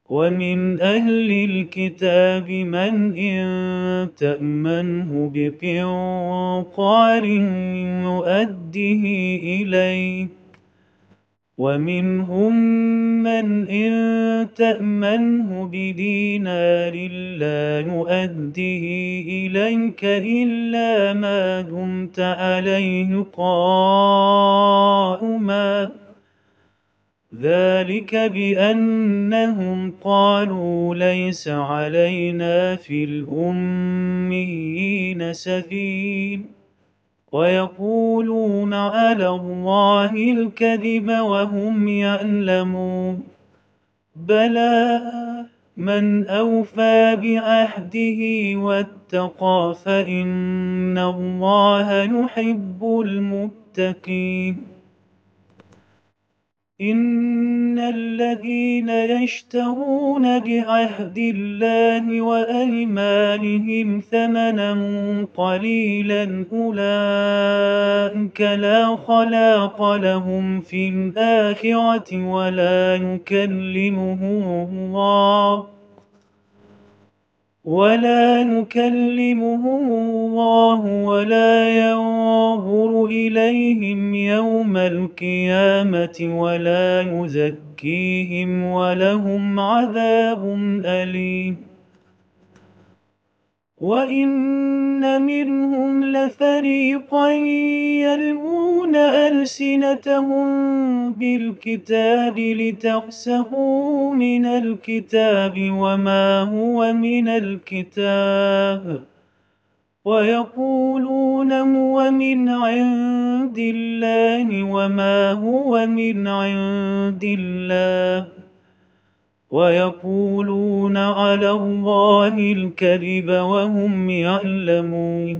ومن أهل الكتاب من إن تأمنه بقنطار يؤده إليك، ومنهم من إن تأمنه بدينار لا يؤده إليك إلا ما دمت عليه قائما، ذلك بأنهم قالوا ليس علينا في الأميين سبيل، ويقولون على الله الكذب وهم يعلمون. بلى من أوفى بعهده واتقى فإن الله يحب المتقين. إن الذين يشترون بعهد الله وأيمانهم ثمنا قليلا أولئك لا خلاق لهم في الآخرة ولا يكلمهم الله ولا ينظر إليهم يوم القيامة ولا يزكيهم ولهم عذاب أليم. وإن منهم لفريقا يلوون ألسنتهم بالكتاب لتحسبوه من الكتاب وما هو من الكتاب، ويقولون هو من عند الله وما هو من عند الله، ويقولون على الله الكذب وهم يعلمون.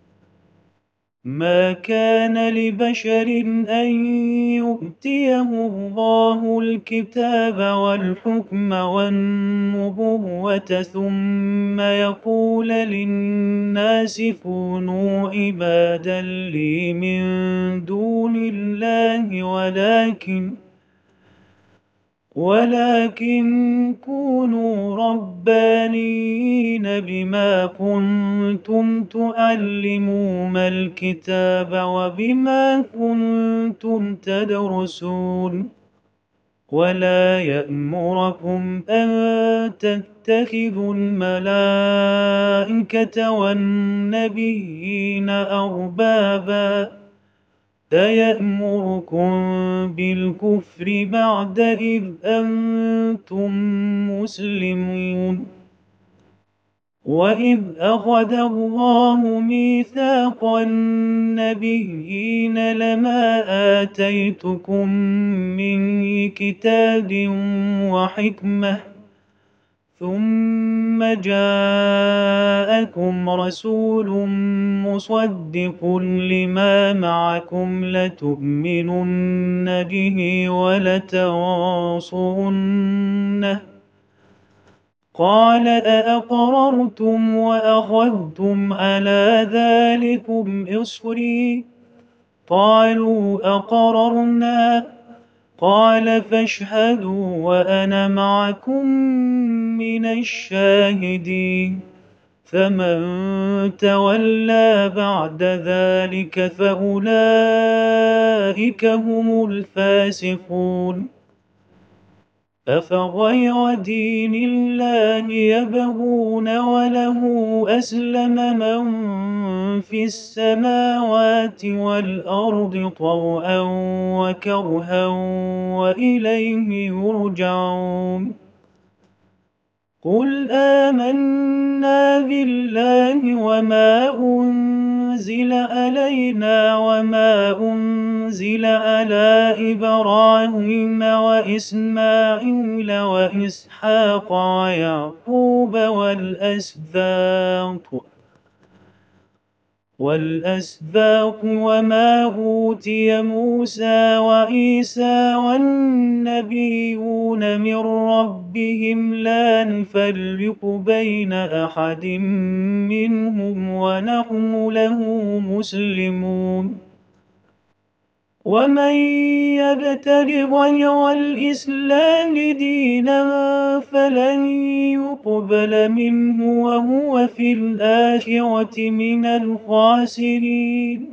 ما كان لبشر أن يؤتيه الله الكتاب والحكم والنبوة ثم يقول للناس كونوا عبادا لي من دون الله ولكن كونوا ربانيين بما كنتم تعلمون الكتاب وبما كنتم تدرسون، ولا يأمركم أن تتخذوا الملائكة والنبيين أربابا، سيأمركم بالكفر بعد إذ أنتم مسلمون. وإذ أخذ الله ميثاق النبيين لما آتيتكم من كتاب وحكمة ثم جاءكم رسول مصدق لما معكم لتؤمنن به ولتنصرنه، قال أأقررتم وأخذتم على ذلكم إصري؟ قالوا أقررنا، قال فاشهدوا وأنا معكم من الشاهدين. فمن تولى بعد ذلك فأولئك هم الفاسقون. أفغير دين الله يبغون وله أسلم من في السماوات والأرض طوعا وكرها وإليه يرجعون. قل آمنا بالله وما أنزل علينا وما أنزل على إبراهيم وإسماعيل وإسحاق ويعقوب والأسباط وما أوتي موسى وعيسى والنبيون من ربهم لا نفرق بين أحد منهم ونحن له مسلمون. ومن يبتغ غير الإسلام دينا فلن يقبل منه وهو في الآخرة من الخاسرين.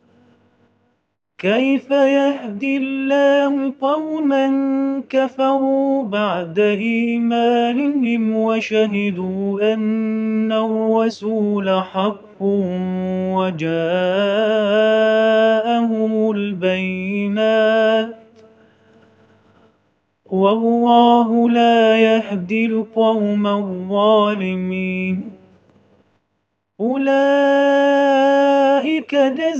كيف يهدي الله قوما كفروا بعد إيمانهم وشهدوا أن الرسول حق وجاءهم البينات والله لا يهدي القوم الظالمين. أولئك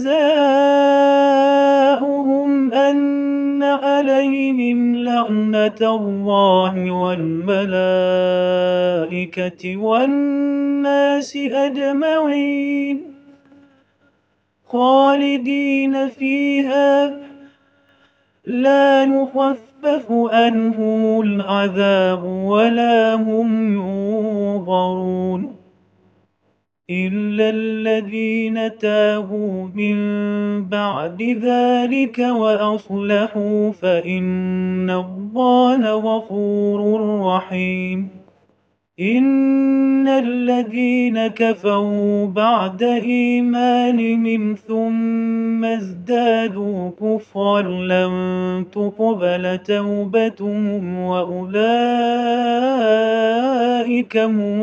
جزاؤهم أن عليهم لعنة الله والملائكة والناس أجمعين خالدين فيها لا يخفف عنهم العذاب ولا هم ينظرون إلا الذين تابوا من بعد ذلك وأصلحوا فإن الله غفور رحيم. إن الذين كفروا بعد إيمانهم ثم ازدادوا كفرا لن تقبل توبتهم وأولئك هم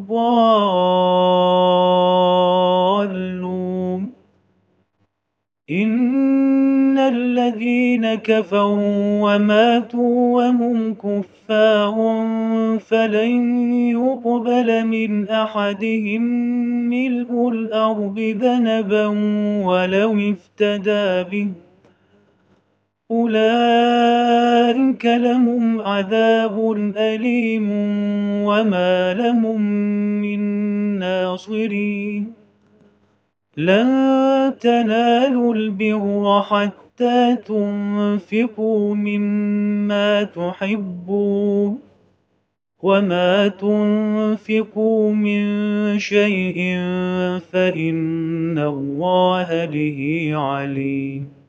الضالون. إن الذين كفروا وماتوا وهم كفار فلن يقبل من أحدهم ملء الأرض ذنبا ولو افتدى به أولئك لهم عذاب أليم وما لهم من ناصرين. لن تنالوا البر حتى تنفقوا مما تحبون وما تنفقوا من شيء فإن الله به عليم.